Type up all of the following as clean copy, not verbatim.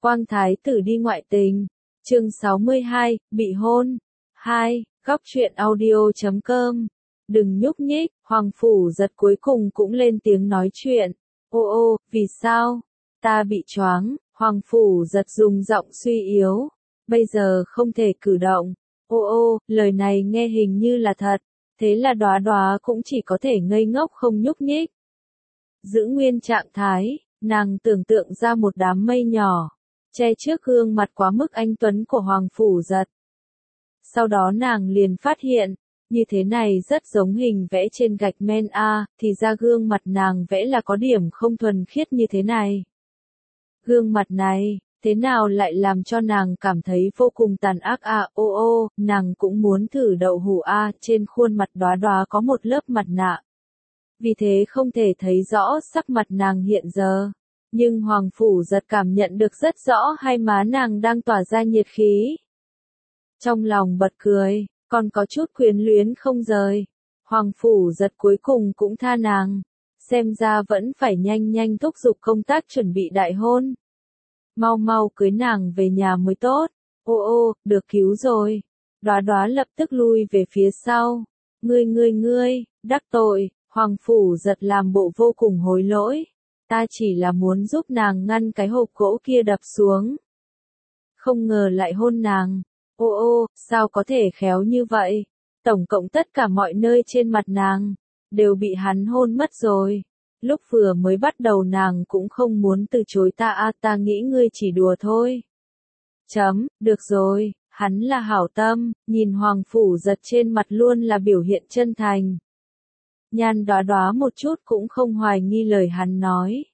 Quang thái tử đi ngoại tình. Chương 62, bị hôn. 2. Góc truyện audio.com. Đừng nhúc nhích, Hoàng Phủ Giật cuối cùng cũng lên tiếng nói chuyện. Ô, vì sao? Ta bị choáng. Hoàng Phủ Giật dùng giọng suy yếu. Bây giờ không thể cử động. Ô, lời này nghe hình như là thật. Thế là Đóa Đóa cũng chỉ có thể ngây ngốc không nhúc nhích. Giữ nguyên trạng thái, nàng tưởng tượng ra một đám mây nhỏ, che trước gương mặt quá mức anh tuấn của Hoàng Phủ Giật. Sau đó nàng liền phát hiện, như thế này rất giống hình vẽ trên gạch men A, thì ra gương mặt nàng vẽ là có điểm không thuần khiết như thế này. Gương mặt này, thế nào lại làm cho nàng cảm thấy vô cùng tàn ác à? Ô, nàng cũng muốn thử đậu hũ A, trên khuôn mặt Đóa Đóa có một lớp mặt nạ. Vì thế không thể thấy rõ sắc mặt nàng hiện giờ. Nhưng Hoàng Phủ Giật cảm nhận được rất rõ hai má nàng đang tỏa ra nhiệt khí. Trong lòng bật cười, còn có chút quyến luyến không rời. Hoàng Phủ Giật cuối cùng cũng tha nàng. Xem ra vẫn phải nhanh thúc giục công tác chuẩn bị đại hôn. Mau cưới nàng về nhà mới tốt. Ô, được cứu rồi. Đóa Đóa lập tức lui về phía sau. Ngươi, đắc tội. Hoàng Phủ Giật làm bộ vô cùng hối lỗi. Ta chỉ là muốn giúp nàng ngăn cái hộp gỗ kia đập xuống. Không ngờ lại hôn nàng. Ô, sao có thể khéo như vậy? Tổng cộng tất cả mọi nơi trên mặt nàng đều bị hắn hôn mất rồi. Lúc vừa mới bắt đầu nàng cũng không muốn từ chối ta ta nghĩ ngươi chỉ đùa thôi. Được rồi, hắn là hảo tâm, nhìn Hoàng Phủ Giật trên mặt luôn là biểu hiện chân thành. Nhan Đóa Đóa một chút cũng không hoài nghi lời hắn nói.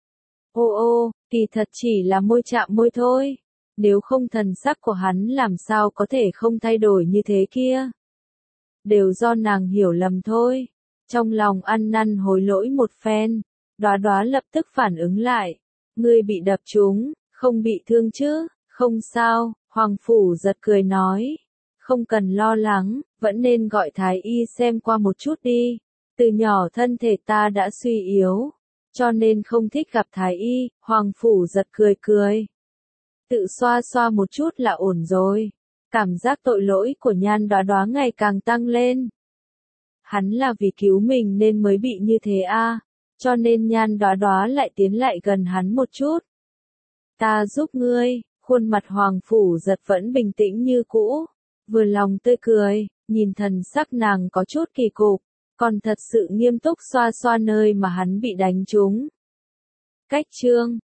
Ô, kỳ thật chỉ là môi chạm môi thôi. Nếu không thần sắc của hắn làm sao có thể không thay đổi như thế kia. Đều do nàng hiểu lầm thôi. Trong lòng ăn năn hối lỗi một phen, Đóa Đóa lập tức phản ứng lại. Ngươi bị đập trúng, không bị thương chứ? Không sao, Hoàng Phủ Giật cười nói. Không cần lo lắng, vẫn nên gọi thái y xem qua một chút đi. Từ nhỏ thân thể ta đã suy yếu, cho nên không thích gặp thái y. Hoàng Phủ Giật cười. Tự xoa một chút là ổn rồi. Cảm giác tội lỗi của Nhan Đóa Đóa ngày càng tăng lên. Hắn là vì cứu mình nên mới bị như thế à, cho nên Nhan Đóa Đóa lại tiến lại gần hắn một chút. Ta giúp ngươi. Khuôn mặt Hoàng Phủ Giật vẫn bình tĩnh như cũ, vừa lòng tươi cười, nhìn thần sắc nàng có chút kỳ cục, còn thật sự nghiêm túc xoa nơi mà hắn bị đánh trúng. Cách chương